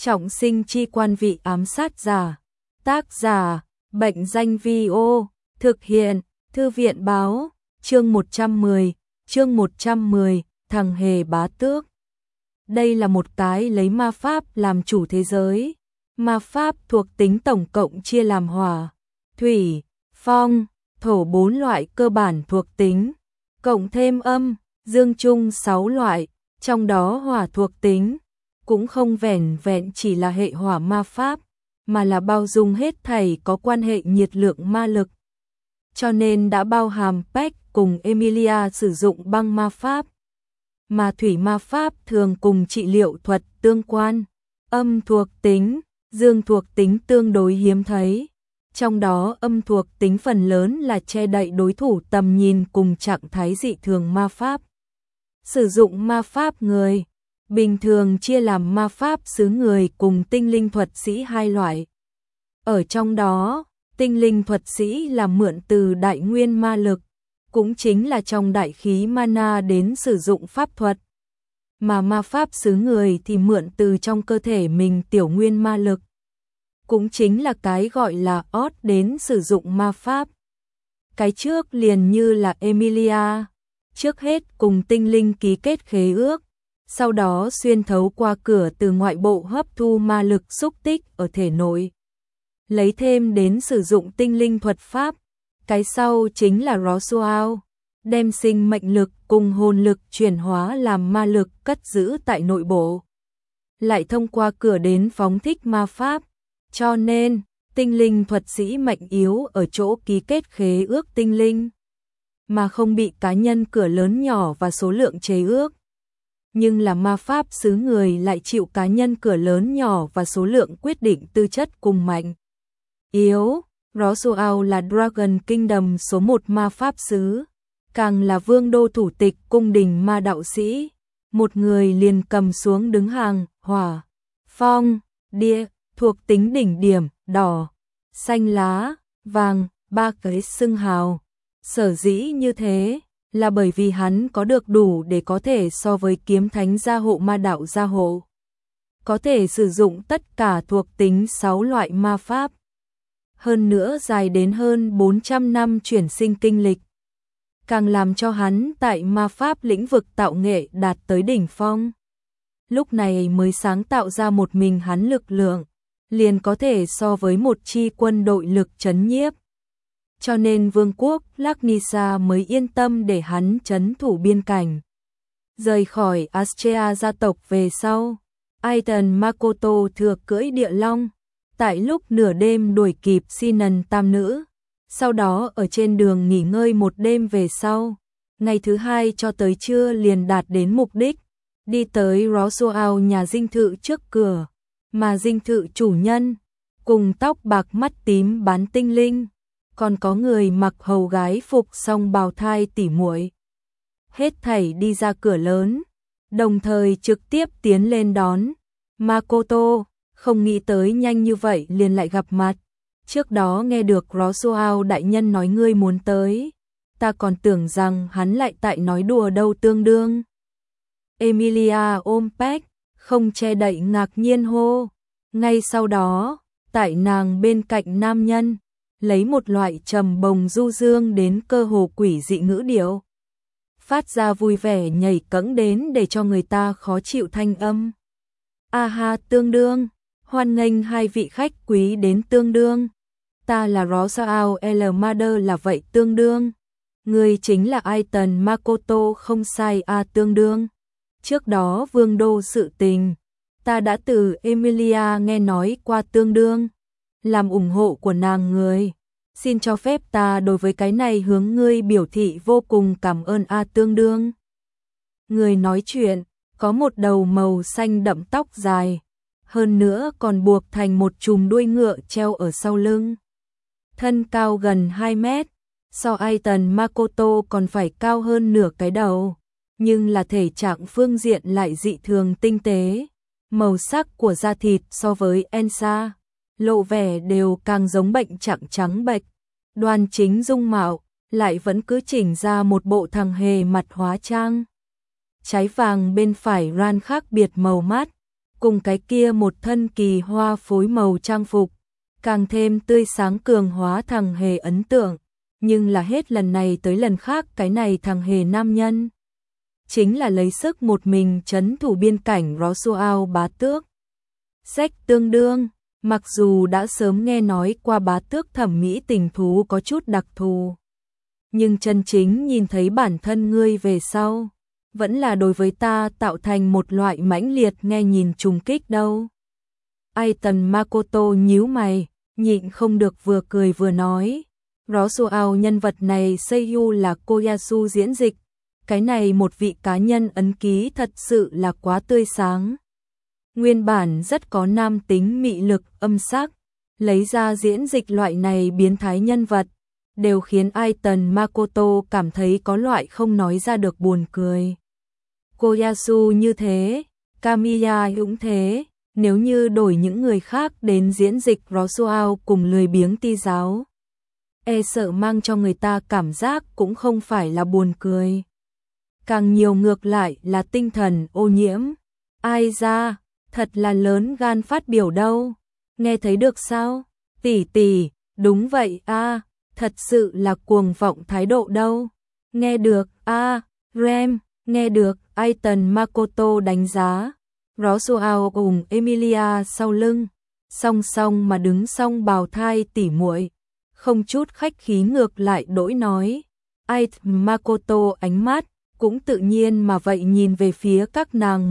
Trọng sinh chi quan vị ám sát giả. Tác giả, Bệnh danh Vi-ô, thực hiện, Thư viện báo, chương 110, thằng hề bá tước. Đây là một cái lấy ma pháp làm chủ thế giới. Ma pháp thuộc tính tổng cộng chia làm hỏa, thủy, phong, thổ 4 loại cơ bản thuộc tính, cộng thêm âm, dương chung 6 loại, trong đó hỏa thuộc tính cũng không vẻn vẹn chỉ là hệ hỏa ma pháp, mà là bao dung hết thảy có quan hệ nhiệt lượng ma lực. Cho nên đã bao hàm Peck cùng Emilia sử dụng băng ma pháp. Mà thủy ma pháp thường cùng trị liệu thuật tương quan. Âm thuộc tính, dương thuộc tính tương đối hiếm thấy. Trong đó âm thuộc tính phần lớn là che đậy đối thủ tầm nhìn cùng trạng thái dị thường ma pháp. Sử dụng ma pháp người bình thường chia làm ma pháp xứ người cùng tinh linh thuật sĩ hai loại. Ở trong đó, tinh linh thuật sĩ là mượn từ đại nguyên ma lực, cũng chính là trong đại khí mana đến sử dụng pháp thuật. Mà ma pháp xứ người thì mượn từ trong cơ thể mình tiểu nguyên ma lực, cũng chính là cái gọi là ót đến sử dụng ma pháp. Cái trước liền như là Emilia, trước hết cùng tinh linh ký kết khế ước, sau đó xuyên thấu qua cửa từ ngoại bộ hấp thu ma lực xúc tích ở thể nội, lấy thêm đến sử dụng tinh linh thuật pháp. Cái sau chính là Roswell, đem sinh mệnh lực cùng hồn lực chuyển hóa làm ma lực cất giữ tại nội bộ, lại thông qua cửa đến phóng thích ma pháp. Cho nên, tinh linh thuật sĩ mạnh yếu ở chỗ ký kết khế ước tinh linh, mà không bị cá nhân cửa lớn nhỏ và số lượng chế ước. Nhưng là ma pháp xứ người lại chịu cá nhân cửa lớn nhỏ và số lượng quyết định tư chất cùng mạnh yếu. Roswell là Dragon Kingdom số 1 ma pháp xứ, càng là vương đô thủ tịch cung đình ma đạo sĩ. Một người liền cầm xuống đứng hàng hỏa, phong, địa, thuộc tính đỉnh điểm, đỏ, xanh lá, vàng, 3 cái xưng hào. Sở dĩ như thế là bởi vì hắn có được đủ để có thể so với kiếm thánh gia hộ ma đạo gia hộ, có thể sử dụng tất cả thuộc tính 6 loại ma pháp. Hơn nữa dài đến hơn 400 năm chuyển sinh kinh lịch, càng làm cho hắn tại ma pháp lĩnh vực tạo nghệ đạt tới đỉnh phong. Lúc này mới sáng tạo ra một mình hắn lực lượng, liền có thể so với một chi quân đội lực trấn nhiếp. Cho nên vương quốc Laknisa mới yên tâm để hắn trấn thủ biên cảnh. Rời khỏi Astrea gia tộc về sau, Aiton Makoto thừa cưỡi địa long, tại lúc nửa đêm đuổi kịp Sinan tam nữ. Sau đó ở trên đường nghỉ ngơi một đêm về sau, ngày thứ hai cho tới trưa liền đạt đến mục đích, đi tới Roswell nhà dinh thự trước cửa, mà dinh thự chủ nhân cùng tóc bạc mắt tím bán tinh linh, còn có người mặc hầu gái phục song bào thai tỉ muội, hết thảy đi ra cửa lớn, đồng thời trực tiếp tiến lên đón. Makoto không nghĩ tới nhanh như vậy liền lại gặp mặt. Trước đó nghe được Roswell đại nhân nói ngươi muốn tới, ta còn tưởng rằng hắn lại tại nói đùa đâu tương đương. Emilia ôm Peck, không che đậy ngạc nhiên hô. Ngay sau đó, tại nàng bên cạnh nam nhân, lấy một loại trầm bồng du dương đến cơ hồ quỷ dị ngữ điệu, phát ra vui vẻ nhảy cẫng đến để cho người ta khó chịu thanh âm. Ha tương đương, hoan nghênh hai vị khách quý đến tương đương. Ta là Roswell Elmader là vậy tương đương. Người chính là Aiton Makoto không sai tương đương. Trước đó vương đô sự tình, ta đã từ Emilia nghe nói qua tương đương. Làm ủng hộ của nàng người, xin cho phép ta đối với cái này hướng ngươi biểu thị vô cùng cảm ơn tương đương. Người nói chuyện, có một đầu màu xanh đậm tóc dài, hơn nữa còn buộc thành một chùm đuôi ngựa treo ở sau lưng. Thân cao gần 2 mét, so Aiton Makoto còn phải cao hơn nửa cái đầu, nhưng là thể trạng phương diện lại dị thường tinh tế. Màu sắc của da thịt so với Ensa, lộ vẻ đều càng giống bệnh trạng trắng bệch. Đoan chính dung mạo, lại vẫn cứ chỉnh ra một bộ thằng hề mặt hóa trang. Trái vàng bên phải ran khác biệt màu mắt, cùng cái kia một thân kỳ hoa phối màu trang phục, càng thêm tươi sáng cường hóa thằng hề ấn tượng, nhưng là hết lần này tới lần khác cái này thằng hề nam nhân chính là lấy sức một mình trấn thủ biên cảnh Rosuao bá tước. Sách tương đương, mặc dù đã sớm nghe nói qua bá tước thẩm mỹ tình thú có chút đặc thù, nhưng chân chính nhìn thấy bản thân ngươi về sau, vẫn là đối với ta tạo thành một loại mãnh liệt nghe nhìn trùng kích đâu. Aiton Makoto nhíu mày, nhịn không được vừa cười vừa nói, Rosuao nhân vật này Seiyu là Koyasu diễn dịch, cái này một vị cá nhân ấn ký thật sự là quá tươi sáng. Nguyên bản rất có nam tính mị lực âm sắc, lấy ra diễn dịch loại này biến thái nhân vật, đều khiến Aiton Makoto cảm thấy có loại không nói ra được buồn cười. Koyasu như thế, Kamiya cũng thế, nếu như đổi những người khác đến diễn dịch Rosuao cùng lười biếng ti giáo, e sợ mang cho người ta cảm giác cũng không phải là buồn cười. Càng nhiều ngược lại là tinh thần ô nhiễm. Ai ra, thật là lớn gan phát biểu đâu. Nghe thấy được sao? Tỷ tỷ, đúng vậy a, thật sự là cuồng vọng thái độ đâu. Nghe được a, Rem, nghe được. Aiton Makoto đánh giá. Rosuao cùng Emilia sau lưng, song song mà đứng song bào thai tỉ muội, không chút khách khí ngược lại đổi nói. Aiton Makoto ánh mắt cũng tự nhiên mà vậy nhìn về phía các nàng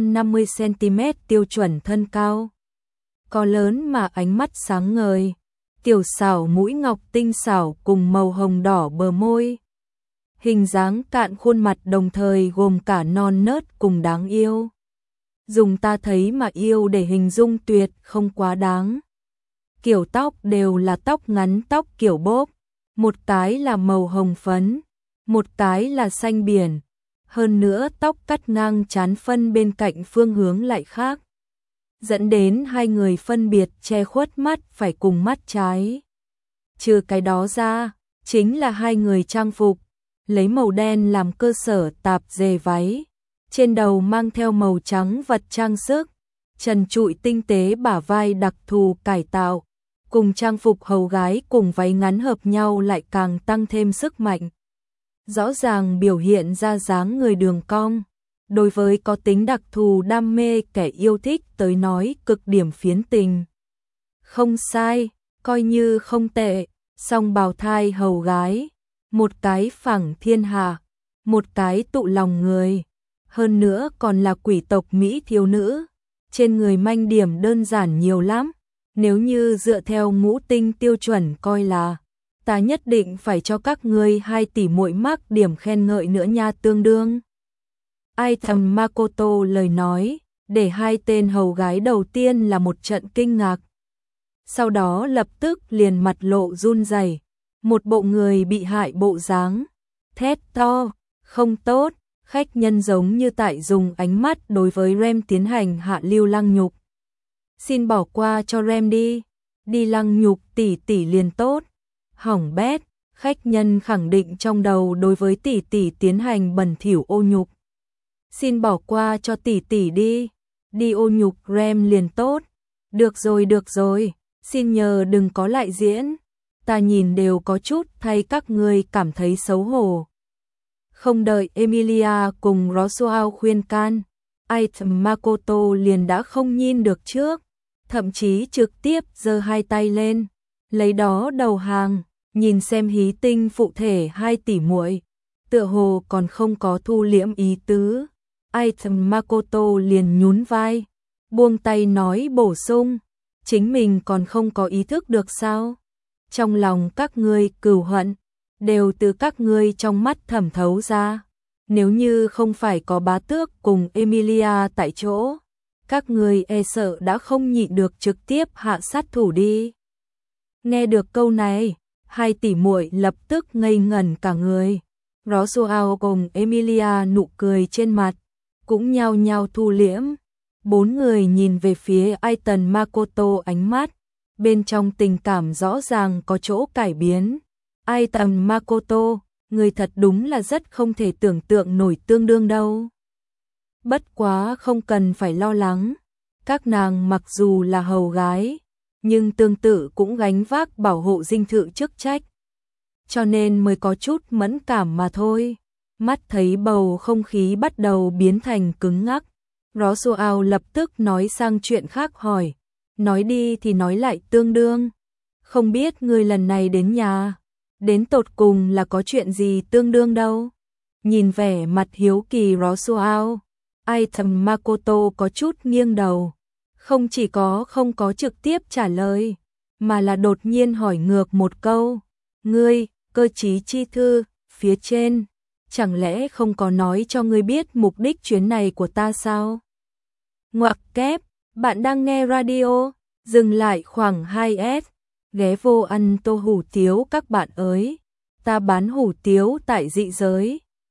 150cm tiêu chuẩn thân cao. Có lớn mà ánh mắt sáng ngời, tiểu xảo mũi ngọc tinh xảo cùng màu hồng đỏ bờ môi. Hình dáng cạn khuôn mặt đồng thời gồm cả non nớt cùng đáng yêu. Dùng ta thấy mà yêu để hình dung tuyệt không quá đáng. Kiểu tóc đều là tóc ngắn tóc kiểu bốp, một cái là màu hồng phấn, một cái là xanh biển. Hơn nữa tóc cắt ngang trán phân bên cạnh phương hướng lại khác, dẫn đến hai người phân biệt che khuất mắt phải cùng mắt trái. Trừ cái đó ra, chính là hai người trang phục, lấy màu đen làm cơ sở tạp dề váy, trên đầu mang theo màu trắng vật trang sức, trần trụi tinh tế bả vai đặc thù cải tạo, cùng trang phục hầu gái cùng váy ngắn hợp nhau lại càng tăng thêm sức mạnh. Rõ ràng biểu hiện ra dáng người đường cong, đối với có tính đặc thù đam mê kẻ yêu thích tới nói cực điểm phiến tình. Không sai, coi như không tệ, song bào thai hầu gái, một cái phẳng thiên hạ, một cái tụ lòng người, hơn nữa còn là quỷ tộc Mỹ thiếu nữ, trên người manh điểm đơn giản nhiều lắm, nếu như dựa theo ngũ tinh tiêu chuẩn coi là, ta nhất định phải cho các ngươi 2 tỷ muội mắc điểm khen ngợi nữa nha tương đương. Aiton Makoto lời nói, để hai tên hầu gái đầu tiên là một trận kinh ngạc. Sau đó lập tức liền mặt lộ run rẩy, một bộ người bị hại bộ dáng, thét to, không tốt, khách nhân giống như tại dùng ánh mắt đối với Rem tiến hành hạ lưu lăng nhục. Xin bỏ qua cho Rem đi lăng nhục tỷ tỷ liền tốt. Hỏng bét, khách nhân khẳng định trong đầu đối với tỷ tỷ tiến hành bẩn thỉu ô nhục. Xin bỏ qua cho tỷ tỷ đi ô nhục Rem liền tốt. Được rồi, xin nhờ đừng có lại diễn, ta nhìn đều có chút thay các ngươi cảm thấy xấu hổ. Không đợi Emilia cùng Rosuao khuyên can, Aiton Makoto liền đã không nhìn được trước, thậm chí trực tiếp giơ hai tay lên, lấy đó đầu hàng, nhìn xem hí tinh phụ thể 2 tỷ muội, tựa hồ còn không có thu liễm ý tứ. Aiton Makoto liền nhún vai, buông tay nói bổ sung, chính mình còn không có ý thức được sao? Trong lòng các ngươi cừu hận, đều từ các ngươi trong mắt thẩm thấu ra. Nếu như không phải có bá tước cùng Emilia tại chỗ, các ngươi e sợ đã không nhịn được trực tiếp hạ sát thủ đi. Nghe được câu này, 2 tỷ muội lập tức ngây ngẩn cả người. Rosuao cùng Emilia nụ cười trên mặt cũng nhao nhao thu liễm. 4 người nhìn về phía Aiton Makoto ánh mắt, bên trong tình cảm rõ ràng có chỗ cải biến. Aiton Makoto, người thật đúng là rất không thể tưởng tượng nổi tương đương đâu. Bất quá không cần phải lo lắng, Các nàng mặc dù là hầu gái, nhưng tương tự cũng gánh vác bảo hộ dinh thự chức trách, cho nên mới có chút mẫn cảm mà thôi. Mắt thấy bầu không khí bắt đầu biến thành cứng ngắc, Roswell lập tức nói sang chuyện khác hỏi, nói đi thì nói lại Tương Đương, không biết ngươi lần này đến nhà, đến tột cùng là có chuyện gì Tương Đương đâu? Nhìn vẻ mặt hiếu kỳ Roswell, Item Makoto có chút nghiêng đầu, không chỉ không có trực tiếp trả lời, mà là đột nhiên hỏi ngược một câu, ngươi, cơ chí chi thư, phía trên, chẳng lẽ không có nói cho ngươi biết mục đích chuyến này của ta sao? Ngoặc kép, bạn đang nghe radio, dừng lại khoảng 2S, ghé vô ăn tô hủ tiếu các bạn ơi, ta bán hủ tiếu tại dị giới.